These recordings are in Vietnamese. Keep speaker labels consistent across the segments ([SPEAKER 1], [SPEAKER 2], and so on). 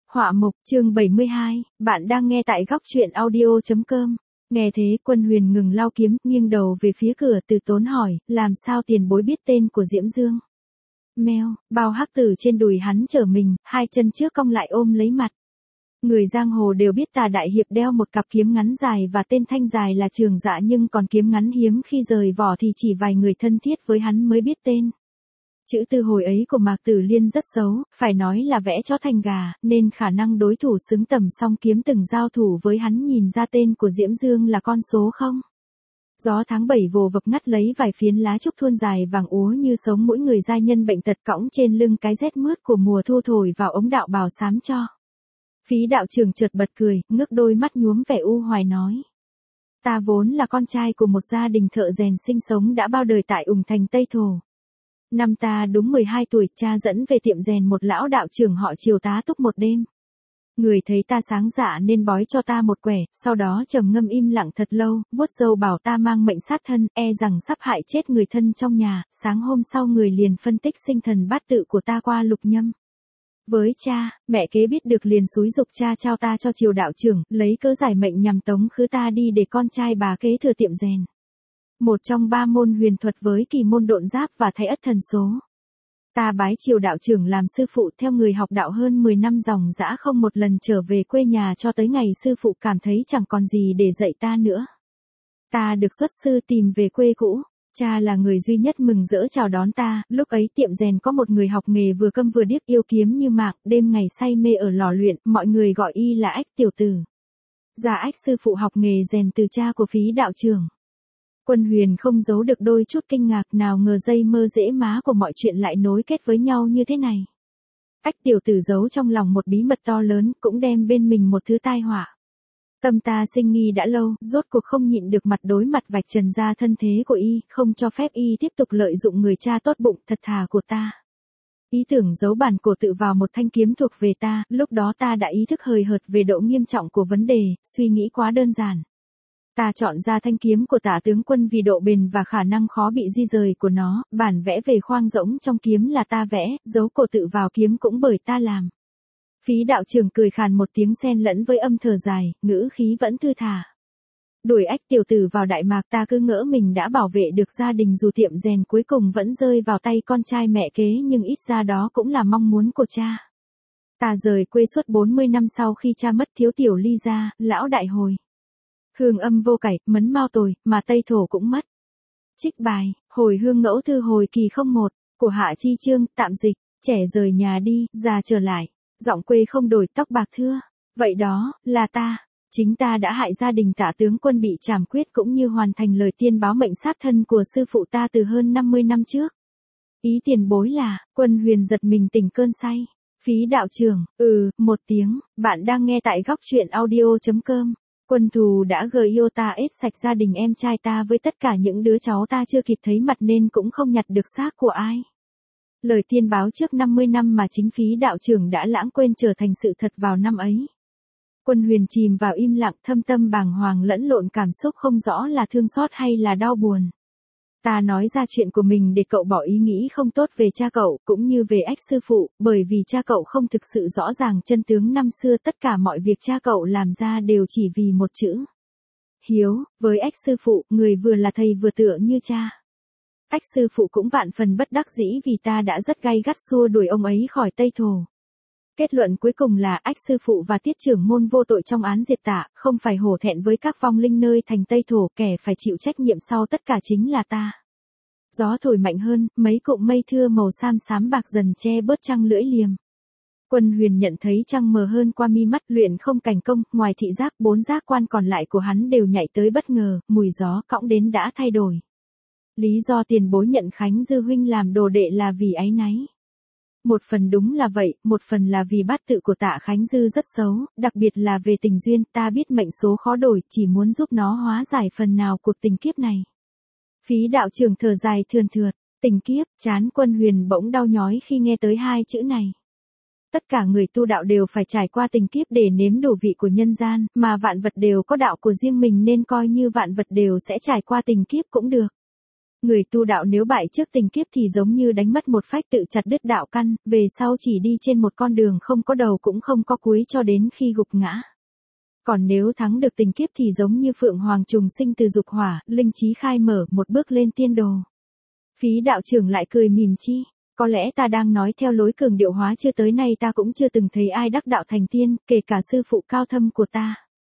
[SPEAKER 1] Họa mục chương 72, bạn đang nghe tại góc truyện audio.com. Nghe thế Quân Huyền ngừng lao kiếm, nghiêng đầu về phía cửa từ tốn hỏi, làm sao tiền bối biết tên của Diễm Dương? Mèo, bao hắc tử trên đùi hắn trở mình, hai chân trước cong lại ôm lấy mặt. Người giang hồ đều biết Tà đại hiệp đeo một cặp kiếm ngắn dài và tên thanh dài là Trường Dạ, nhưng còn kiếm ngắn hiếm khi rời vỏ thì chỉ vài người thân thiết với hắn mới biết tên. Chữ tư hồi ấy của Mạc Tử Liên rất xấu, phải nói là vẽ cho thành gà, nên khả năng đối thủ xứng tầm song kiếm từng giao thủ với hắn nhìn ra tên của Diễm Dương là con số không. Gió tháng 7 vồ vập ngắt lấy vài phiến lá trúc thuôn dài vàng úa như sống mũi người giai nhân bệnh tật cõng trên lưng cái rét mướt của mùa thu thổi vào ống đạo bào xám cho. Phí đạo trưởng chợt bật cười, ngước đôi mắt nhuốm vẻ u hoài nói. Ta vốn là con trai của một gia đình thợ rèn sinh sống đã bao đời tại Ủng Thành Tây Thổ. Năm ta đúng 12 tuổi, cha dẫn về tiệm rèn một lão đạo trưởng họ Triều tá túc một đêm. Người thấy ta sáng dạ nên bói cho ta một quẻ, sau đó trầm ngâm im lặng thật lâu, vuốt râu bảo ta mang mệnh sát thân, e rằng sắp hại chết người thân trong nhà. Sáng hôm sau người liền phân tích sinh thần bát tự của ta qua lục nhâm. Với cha, mẹ kế biết được liền xúi giục cha trao ta cho Triều đạo trưởng, lấy cớ giải mệnh nhằm tống khứ ta đi để con trai bà kế thừa tiệm rèn. Một trong ba môn huyền thuật với kỳ môn độn giáp và thái ất thần số. Ta bái Triều đạo trưởng làm sư phụ, theo người học đạo hơn 10 năm dòng dã không một lần trở về quê nhà cho tới ngày sư phụ cảm thấy chẳng còn gì để dạy ta nữa. Ta được xuất sư tìm về quê cũ. Cha là người duy nhất mừng rỡ chào đón ta, lúc ấy tiệm rèn có một người học nghề vừa câm vừa điếc yêu kiếm như mạng, đêm ngày say mê ở lò luyện, mọi người gọi y là Ách tiểu tử. Dạ Ách sư phụ học nghề rèn từ cha của Phí đạo trưởng. Quân Huyền không giấu được đôi chút kinh ngạc, nào ngờ dây mơ dễ má của mọi chuyện lại nối kết với nhau như thế này. Ách tiểu tử giấu trong lòng một bí mật to lớn, cũng đem bên mình một thứ tai họa. Tâm ta sinh nghi đã lâu, rốt cuộc không nhịn được mặt đối mặt vạch trần ra thân thế của y, không cho phép y tiếp tục lợi dụng người cha tốt bụng thật thà của ta. Ý tưởng giấu bản cổ tự vào một thanh kiếm thuộc về ta, lúc đó ta đã ý thức hời hợt về độ nghiêm trọng của vấn đề, suy nghĩ quá đơn giản. Ta chọn ra thanh kiếm của Tả tướng quân vì độ bền và khả năng khó bị di rời của nó, bản vẽ về khoang rỗng trong kiếm là ta vẽ, giấu cổ tự vào kiếm cũng bởi ta làm. Phí đạo trưởng cười khàn một tiếng xen lẫn với âm thở dài, ngữ khí vẫn thư thả. Đuổi Ách tiểu tử vào Đại Mạc, ta cứ ngỡ mình đã bảo vệ được gia đình, dù tiệm rèn cuối cùng vẫn rơi vào tay con trai mẹ kế, nhưng ít ra đó cũng là mong muốn của cha. Ta rời quê suốt 40 năm sau khi cha mất, thiếu tiểu ly gia, lão đại hồi. Hương âm vô cải, mấn mao tồi, mà Tây Thổ cũng mất. Trích bài, hồi hương ngẫu thư hồi kỳ 01, của Hạ Chi Chương, tạm dịch, trẻ rời nhà đi, già trở lại. Giọng quê không đổi, tóc bạc thưa. Vậy đó, là ta. Chính ta đã hại gia đình Tả tướng quân bị trảm quyết, cũng như hoàn thành lời tiên báo mệnh sát thân của sư phụ ta từ hơn 50 năm trước. Ý tiền bối là, Quân Huyền giật mình tỉnh cơn say. Phí đạo trưởng, một tiếng, bạn đang nghe tại góc truyện audio.com. Quân thù đã yêu ta ết sạch gia đình em trai ta với tất cả những đứa cháu ta chưa kịp thấy mặt nên cũng không nhặt được xác của ai. Lời tiên báo trước 50 năm mà chính Phí đạo trưởng đã lãng quên trở thành sự thật vào năm ấy. Quân Huyền chìm vào im lặng, thâm tâm bàng hoàng lẫn lộn cảm xúc không rõ là thương xót hay là đau buồn. Ta nói ra chuyện của mình để cậu bỏ ý nghĩ không tốt về cha cậu, cũng như về Ách sư phụ, bởi vì cha cậu không thực sự rõ ràng chân tướng năm xưa, tất cả mọi việc cha cậu làm ra đều chỉ vì một chữ. Hiếu, với Ách sư phụ, người vừa là thầy vừa tựa như cha. Ách sư phụ cũng vạn phần bất đắc dĩ vì ta đã rất gay gắt xua đuổi ông ấy khỏi Tây Thổ. Kết luận cuối cùng là Ách sư phụ và Tiết trưởng môn vô tội trong án diệt Tả, không phải hổ thẹn với các vong linh nơi thành Tây Thổ, kẻ phải chịu trách nhiệm sau tất cả chính là ta. Gió thổi mạnh hơn, mấy cụm mây thưa màu xám xám bạc dần che bớt trăng lưỡi liềm. Quân Huyền nhận thấy trăng mờ hơn qua mi mắt, luyện không cảnh công, ngoài thị giác, 4 giác quan còn lại của hắn đều nhảy tới bất ngờ, mùi gió cõng đến đã thay đổi. Lý do tiền bối nhận Khánh Dư huynh làm đồ đệ là vì áy náy. Một phần đúng là vậy, một phần là vì bát tự của Tạ Khánh Dư rất xấu, đặc biệt là về tình duyên, ta biết mệnh số khó đổi, chỉ muốn giúp nó hóa giải phần nào cuộc tình kiếp này. Phí đạo trưởng thở dài thườn thượt, tình kiếp, trán Quân Huyền bỗng đau nhói khi nghe tới hai chữ này. Tất cả người tu đạo đều phải trải qua tình kiếp để nếm đủ vị của nhân gian, mà vạn vật đều có đạo của riêng mình nên coi như vạn vật đều sẽ trải qua tình kiếp cũng được. Người tu đạo nếu bại trước tình kiếp thì giống như đánh mất một phách tự chặt đứt đạo căn, về sau chỉ đi trên một con đường không có đầu cũng không có cuối cho đến khi gục ngã. Còn nếu thắng được tình kiếp thì giống như phượng hoàng trùng sinh từ dục hỏa, linh trí khai mở, một bước lên tiên đồ. Phí đạo trưởng lại cười mỉm chi. Có lẽ ta đang nói theo lối cường điệu hóa, chưa tới nay ta cũng chưa từng thấy ai đắc đạo thành tiên, kể cả sư phụ cao thâm của ta.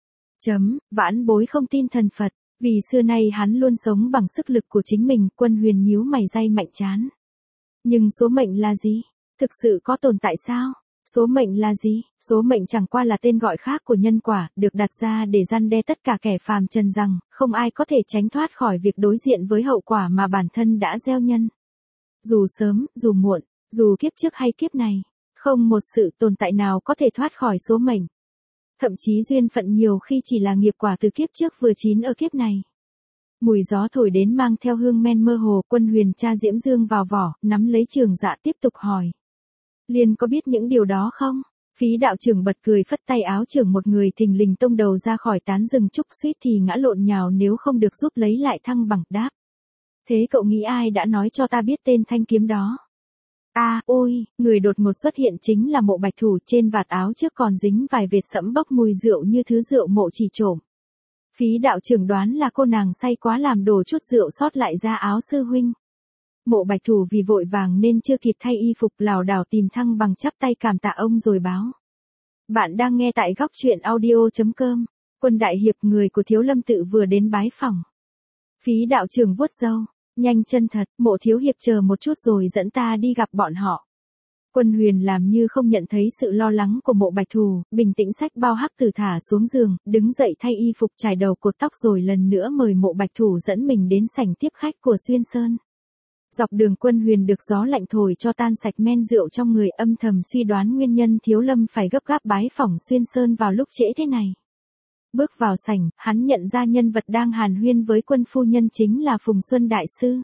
[SPEAKER 1] Vãn bối không tin thần Phật, vì xưa nay hắn luôn sống bằng sức lực của chính mình. Quân Huyền nhíu mày day mạnh chán. Nhưng số mệnh là gì? Thực sự có tồn tại sao? Số mệnh là gì? Số mệnh chẳng qua là tên gọi khác của nhân quả, được đặt ra để răn đe tất cả kẻ phàm trần rằng, không ai có thể tránh thoát khỏi việc đối diện với hậu quả mà bản thân đã gieo nhân. Dù sớm, dù muộn, dù kiếp trước hay kiếp này, không một sự tồn tại nào có thể thoát khỏi số mệnh. Thậm chí duyên phận nhiều khi chỉ là nghiệp quả từ kiếp trước vừa chín ở kiếp này. Mùi gió thổi đến mang theo hương men mơ hồ. Quân Huyền tra Diễm Dương vào vỏ, nắm lấy Trường Dạ tiếp tục hỏi. Liên có biết những điều đó không? Phí đạo trưởng bật cười phất tay áo trưởng, một người thình lình tông đầu ra khỏi tán rừng trúc, suýt thì ngã lộn nhào nếu không được giúp lấy lại thăng bằng. Đáp. Thế cậu nghĩ ai đã nói cho ta biết tên thanh kiếm đó? Ôi, người đột ngột xuất hiện chính là Mộ Bạch Thủ. Trên vạt áo trước còn dính vài vệt sẫm bốc mùi rượu như thứ rượu mộ chỉ trộm. Phí đạo trưởng đoán là cô nàng say quá làm đổ chút rượu sót lại ra áo sư huynh. Mộ Bạch Thủ vì vội vàng nên chưa kịp thay y phục, lảo đảo tìm thăng bằng, chắp tay cảm tạ ông rồi báo. Bạn đang nghe tại góc truyện audio.com. Quân đại hiệp, người của Thiếu Lâm tự vừa đến bái phỏng. Phí đạo trưởng vuốt râu. Nhanh chân thật, Mộ thiếu hiệp chờ một chút rồi dẫn ta đi gặp bọn họ. Quân Huyền làm như không nhận thấy sự lo lắng của Mộ Bạch Thủ, bình tĩnh xách bao hắc tử thả xuống giường, đứng dậy thay y phục, chải đầu cột tóc rồi lần nữa mời Mộ Bạch Thủ dẫn mình đến sảnh tiếp khách của Xuyên Sơn. Dọc đường Quân Huyền được gió lạnh thổi cho tan sạch men rượu trong người, âm thầm suy đoán nguyên nhân Thiếu Lâm phải gấp gáp bái phỏng Xuyên Sơn vào lúc trễ thế này. Bước vào sảnh, hắn nhận ra nhân vật đang hàn huyên với Quân phu nhân chính là Phùng Xuân đại sư.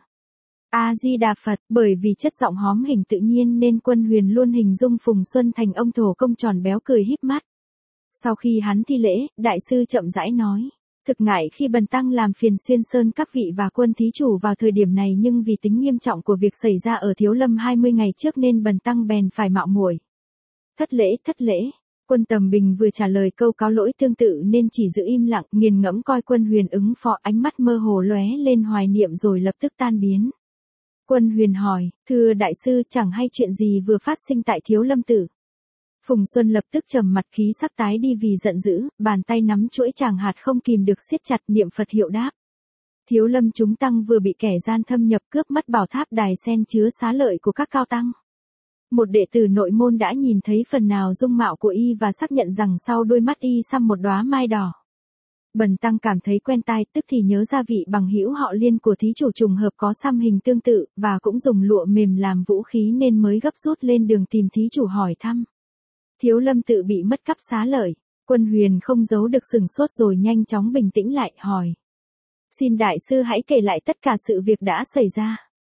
[SPEAKER 1] A Di Đà Phật. Bởi vì chất giọng hóm hình tự nhiên nên Quân Huyền luôn hình dung Phùng Xuân thành ông thổ công tròn béo cười híp mắt. Sau khi hắn thi lễ, đại sư chậm rãi nói. Thực ngại khi bần tăng làm phiền Xuyên Sơn các vị và Quân thí chủ vào thời điểm này, nhưng vì tính nghiêm trọng của việc xảy ra ở Thiếu Lâm 20 ngày trước nên bần tăng bèn phải mạo muội. Thất lễ. Quân Tầm Bình vừa trả lời câu cáo lỗi tương tự nên chỉ giữ im lặng, nghiền ngẫm coi Quân Huyền ứng phó, ánh mắt mơ hồ lóe lên hoài niệm rồi lập tức tan biến. Quân Huyền hỏi, thưa đại sư, chẳng hay chuyện gì vừa phát sinh tại Thiếu Lâm tự? Phùng Xuân lập tức trầm mặt, khí sắc tái đi vì giận dữ, bàn tay nắm chuỗi tràng hạt không kìm được siết chặt, niệm Phật hiệu đáp. Thiếu Lâm chúng tăng vừa bị kẻ gian thâm nhập cướp mất bảo tháp đài sen chứa xá lợi của các cao tăng. Một đệ tử nội môn đã nhìn thấy phần nào dung mạo của y và xác nhận rằng sau đôi mắt y xăm một đóa mai đỏ. Bần tăng cảm thấy quen tai, tức thì nhớ ra vị bằng hữu họ Liên của thí chủ trùng hợp có xăm hình tương tự, và cũng dùng lụa mềm làm vũ khí nên mới gấp rút lên đường tìm thí chủ hỏi thăm. Thiếu Lâm tự bị mất cắp xá lợi. Quân Huyền không giấu được sửng sốt rồi nhanh chóng bình tĩnh lại, hỏi. Xin đại sư hãy kể lại tất cả sự việc đã xảy ra.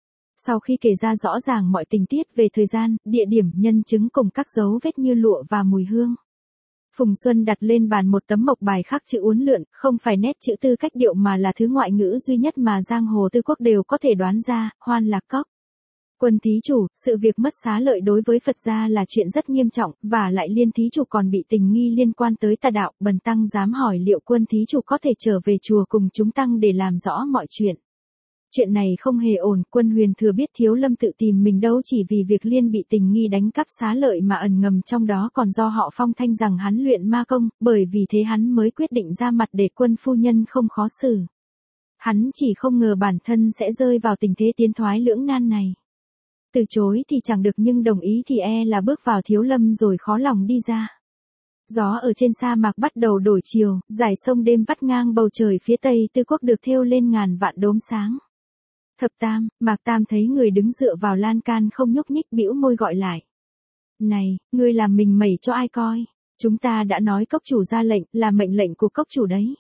[SPEAKER 1] Sau khi kể ra rõ ràng mọi tình tiết về thời gian, địa điểm, nhân chứng cùng các dấu vết như lụa và mùi hương, Phùng Xuân đặt lên bàn một tấm mộc bài khắc chữ uốn lượn, không phải nét chữ tư cách điệu mà là thứ ngoại ngữ duy nhất mà giang hồ tư quốc đều có thể đoán ra, Hoan Lạc Cốc. Quân thí chủ, sự việc mất xá lợi đối với Phật gia là chuyện rất nghiêm trọng, và lại Liên thí chủ còn bị tình nghi liên quan tới tà đạo, bần tăng dám hỏi liệu Quân thí chủ có thể trở về chùa cùng chúng tăng để làm rõ mọi chuyện. Chuyện này không hề ổn. Quân Huyền thừa biết Thiếu Lâm tự tìm mình đâu chỉ vì việc Liên bị tình nghi đánh cắp xá lợi, mà ẩn ngầm trong đó còn do họ phong thanh rằng hắn luyện ma công, bởi vì thế hắn mới quyết định ra mặt để Quân phu nhân không khó xử. Hắn chỉ không ngờ bản thân sẽ rơi vào tình thế tiến thoái lưỡng nan này. Từ chối thì chẳng được nhưng đồng ý thì e là bước vào Thiếu Lâm rồi khó lòng đi ra. Gió ở trên sa mạc bắt đầu đổi chiều, dải sông đêm vắt ngang bầu trời phía tây Tư Quốc được thêu lên ngàn vạn đốm sáng. Thập Tam, Mạc Tam thấy người đứng dựa vào lan can không nhúc nhích, bĩu môi gọi lại. Này, ngươi làm mình mẩy cho ai coi? Chúng ta đã nói cốc chủ ra lệnh, là mệnh lệnh của cốc chủ đấy.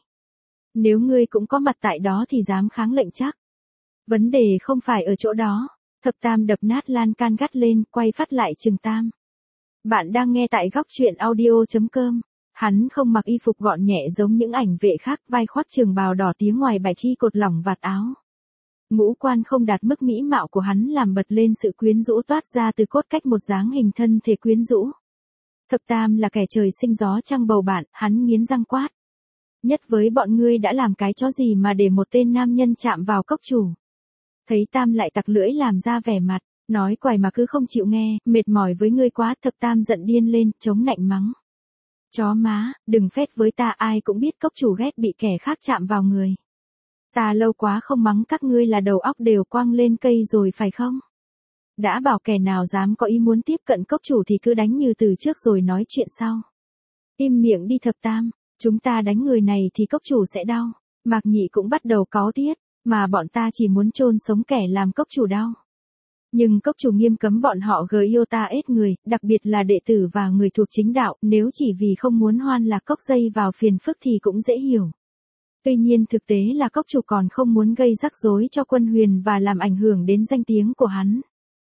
[SPEAKER 1] Nếu ngươi cũng có mặt tại đó thì dám kháng lệnh chắc. Vấn đề không phải ở chỗ đó. Thập Tam đập nát lan can gắt lên, quay phát lại Trừng Tam. Bạn đang nghe tại góc truyện audio.com. Hắn không mặc y phục gọn nhẹ giống những ảnh vệ khác, vai khoác trường bào đỏ tía ngoài bài chi cột lỏng vạt áo. Ngũ quan không đạt mức mỹ mạo của hắn làm bật lên sự quyến rũ toát ra từ cốt cách một dáng hình thân thể quyến rũ. Thập Tam là kẻ trời sinh gió trăng bầu bạn, hắn nghiến răng quát. Nhất với bọn ngươi đã làm cái chó gì mà để một tên nam nhân chạm vào cốc chủ. Thấy Tam lại tặc lưỡi làm ra vẻ mặt, nói quài mà cứ không chịu nghe, mệt mỏi với ngươi quá. Thập Tam giận điên lên, chống nạnh mắng. Chó má, đừng phét với ta, ai cũng biết cốc chủ ghét bị kẻ khác chạm vào người. Ta lâu quá không mắng các ngươi là đầu óc đều quăng lên cây rồi phải không? Đã bảo kẻ nào dám có ý muốn tiếp cận cốc chủ thì cứ đánh như từ trước rồi nói chuyện sau. Im miệng đi Thập Tam, chúng ta đánh người này thì cốc chủ sẽ đau. Mạc Nhị cũng bắt đầu cáu tiết, mà bọn ta chỉ muốn chôn sống kẻ làm cốc chủ đau. Nhưng cốc chủ nghiêm cấm bọn họ gờ yêu ta ết người, đặc biệt là đệ tử và người thuộc chính đạo, nếu chỉ vì không muốn hoan lạc cốc dây vào phiền phức thì cũng dễ hiểu. Tuy nhiên thực tế là cốc chủ còn không muốn gây rắc rối cho Quân Huyền và làm ảnh hưởng đến danh tiếng của hắn.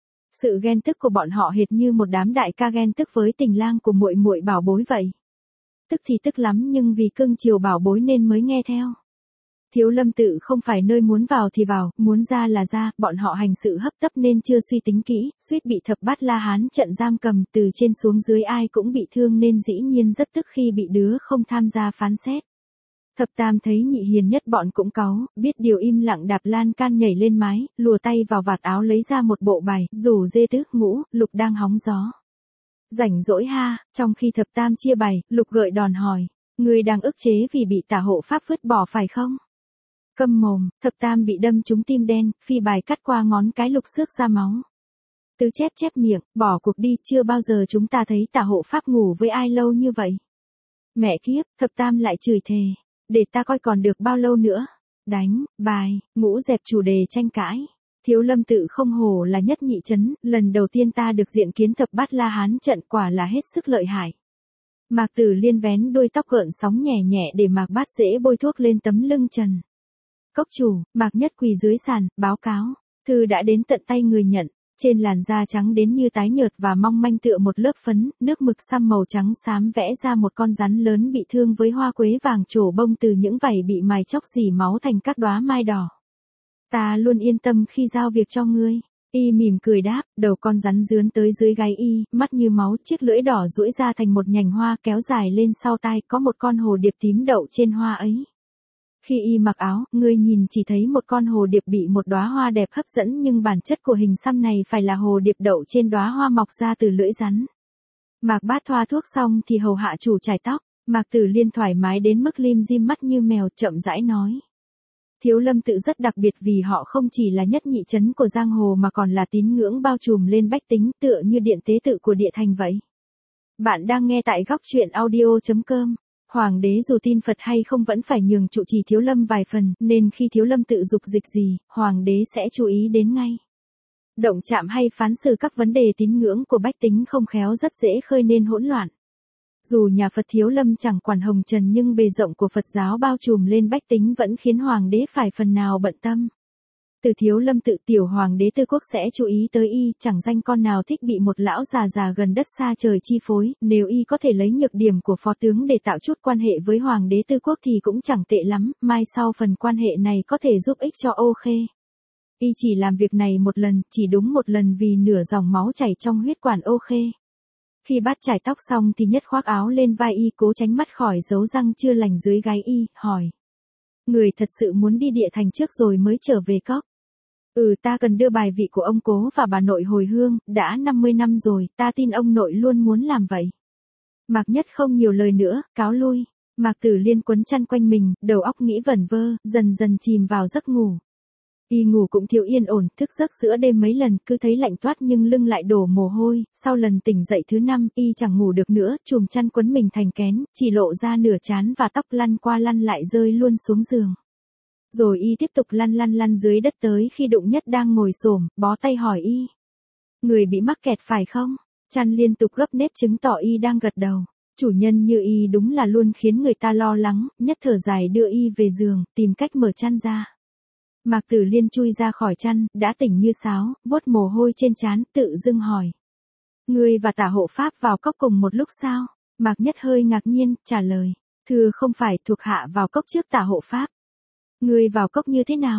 [SPEAKER 1] Sự ghen tức của bọn họ hệt như một đám đại ca ghen tức với tình lang của muội muội Bảo Bối vậy. Tức thì tức lắm nhưng vì cưng chiều Bảo Bối nên mới nghe theo. Thiếu Lâm tự không phải nơi muốn vào thì vào, muốn ra là ra, bọn họ hành sự hấp tấp nên chưa suy tính kỹ, suýt bị Thập Bát La Hán trận giam cầm, từ trên xuống dưới ai cũng bị thương nên dĩ nhiên rất tức khi bị đứa không tham gia phán xét. Thập Tam thấy nhị hiền nhất bọn cũng cáu, biết điều im lặng đạp lan can nhảy lên mái, lùa tay vào vạt áo lấy ra một bộ bài, rủ dê tứ, ngũ, Lục đang hóng gió. Rảnh rỗi ha, trong khi Thập Tam chia bài, Lục gợi đòn hỏi, người đang ức chế vì bị tả hộ pháp vứt bỏ phải không? Câm mồm, Thập Tam bị đâm trúng tim đen, phi bài cắt qua ngón cái Lục xước ra máu. Tứ chép chép miệng, bỏ cuộc đi, chưa bao giờ chúng ta thấy tả hộ pháp ngủ với ai lâu như vậy. Mẹ kiếp, Thập Tam lại chửi thề. Để ta coi còn được bao lâu nữa. Đánh, bài, ngũ dẹp chủ đề tranh cãi. Thiếu Lâm tự không hổ là nhất nhị trấn, lần đầu tiên ta được diện kiến Thập Bát La Hán trận, quả là hết sức lợi hại. Mạc Tử Liên vén đuôi tóc gợn sóng nhẹ nhẹ để Mạc Bát dễ bôi thuốc lên tấm lưng trần. Cốc chủ, Mạc Nhất quỳ dưới sàn, báo cáo. Thư đã đến tận tay người nhận. Trên làn da trắng đến như tái nhợt và mong manh tựa một lớp phấn, nước mực xăm màu trắng xám vẽ ra một con rắn lớn bị thương với hoa quế vàng trổ bông từ những vảy bị mài chóc rỉ máu thành các đóa mai đỏ. Ta luôn yên tâm khi giao việc cho ngươi. Y mỉm cười đáp, đầu con rắn dướn tới dưới gáy y, mắt như máu, chiếc lưỡi đỏ duỗi ra thành một nhành hoa kéo dài lên sau tai, có một con hồ điệp tím đậu trên hoa ấy. Khi y mặc áo, ngươi nhìn chỉ thấy một con hồ điệp bị một đóa hoa đẹp hấp dẫn nhưng bản chất của hình xăm này phải là hồ điệp đậu trên đóa hoa mọc ra từ lưỡi rắn. Mạc Bát thoa thuốc xong thì hầu hạ chủ chải tóc, Mạc Tử Liên thoải mái đến mức lim dim mắt như mèo, chậm rãi nói. Thiếu Lâm tự rất đặc biệt vì họ không chỉ là nhất nhị trấn của giang hồ mà còn là tín ngưỡng bao trùm lên bách tính, tựa như điện tế tự của địa thành vậy. Bạn đang nghe tại góc truyện audio.com. Hoàng đế dù tin Phật hay không vẫn phải nhường trụ trì Thiếu Lâm vài phần, nên khi Thiếu Lâm tự dục dịch gì, Hoàng đế sẽ chú ý đến ngay. Động chạm hay phán xử các vấn đề tín ngưỡng của bách tính không khéo rất dễ khơi nên hỗn loạn. Dù nhà Phật Thiếu Lâm chẳng quản hồng trần nhưng bề rộng của Phật giáo bao trùm lên bách tính vẫn khiến Hoàng đế phải phần nào bận tâm. Từ Thiếu Lâm tự tiểu Hoàng đế Tư Quốc sẽ chú ý tới y, chẳng danh con nào thích bị một lão già già gần đất xa trời chi phối, nếu y có thể lấy nhược điểm của phó tướng để tạo chút quan hệ với Hoàng đế Tư Quốc thì cũng chẳng tệ lắm, mai sau phần quan hệ này có thể giúp ích cho Ô Khê. Y chỉ làm việc này một lần, chỉ đúng một lần vì nửa dòng máu chảy trong huyết quản Ô Khê. Khi bắt chải tóc xong thì nhất khoác áo lên vai y cố tránh mắt khỏi dấu răng chưa lành dưới gáy y, hỏi. Người thật sự muốn đi địa thành trước rồi mới trở về cốc. Ta cần đưa bài vị của ông cố và bà nội hồi hương, đã 50 năm rồi, ta tin ông nội luôn muốn làm vậy. Mạc Nhất không nhiều lời nữa, cáo lui. Mạc Tử Liên quấn chăn quanh mình, đầu óc nghĩ vẩn vơ, dần dần chìm vào giấc ngủ. Y ngủ cũng thiếu yên ổn, thức giấc giữa đêm mấy lần, cứ thấy lạnh toát nhưng lưng lại đổ mồ hôi, sau lần tỉnh dậy thứ 5, y chẳng ngủ được nữa, chùm chăn quấn mình thành kén, chỉ lộ ra nửa trán và tóc lăn qua lăn lại rơi luôn xuống giường. Rồi y tiếp tục lăn dưới đất tới khi Đụng Nhất đang ngồi xổm, bó tay hỏi y. Người bị mắc kẹt phải không? Chăn liên tục gấp nếp chứng tỏ y đang gật đầu. Chủ nhân như y đúng là luôn khiến người ta lo lắng, Nhất thở dài đưa y về giường, tìm cách mở chăn ra. Mạc Tử Liên chui ra khỏi chăn, đã tỉnh như sáo, vuốt mồ hôi trên trán, tự dưng hỏi. Người và Tả hộ pháp vào cốc cùng một lúc sao? Mạc Nhất hơi ngạc nhiên, trả lời. Thưa không phải, thuộc hạ vào cốc trước Tả hộ pháp. Người vào cốc như thế nào?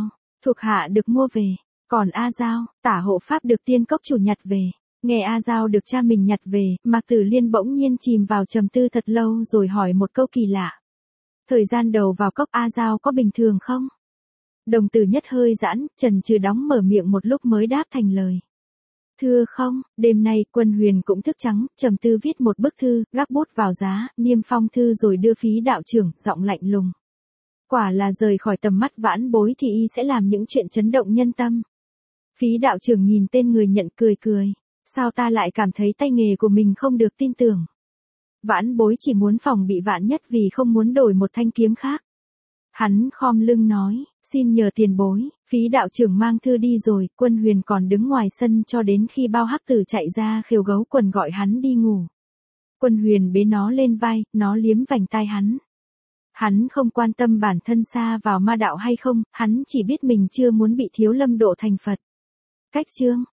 [SPEAKER 1] Thuộc hạ được mua về. Còn A Giao, tả hộ pháp được tiên cốc chủ nhặt về. Nghe A Giao được cha mình nhặt về, Mạc Tử Liên bỗng nhiên chìm vào trầm tư thật lâu rồi hỏi một câu kỳ lạ. Thời gian đầu vào cốc A Giao có bình thường không? Đồng tử nhất hơi giãn, chần chừ đóng mở miệng một lúc mới đáp thành lời. Thưa không, đêm nay Quân Huyền cũng thức trắng, trầm tư viết một bức thư, gác bút vào giá, niêm phong thư rồi đưa phí đạo trưởng, giọng lạnh lùng. Quả là rời khỏi tầm mắt vãn bối thì y sẽ làm những chuyện chấn động nhân tâm. Phí đạo trưởng nhìn tên người nhận cười cười. Sao ta lại cảm thấy tay nghề của mình không được tin tưởng? Vãn bối chỉ muốn phòng bị vạn nhất vì không muốn đổi một thanh kiếm khác. Hắn khom lưng nói, xin nhờ tiền bối, phí đạo trưởng mang thư đi rồi, Quân Huyền còn đứng ngoài sân cho đến khi bao hắc tử chạy ra khều gấu quần gọi hắn đi ngủ. Quân Huyền bế nó lên vai, nó liếm vành tai hắn. Hắn không quan tâm bản thân sa vào ma đạo hay không, hắn chỉ biết mình chưa muốn bị Thiếu Lâm độ thành Phật. Cách chương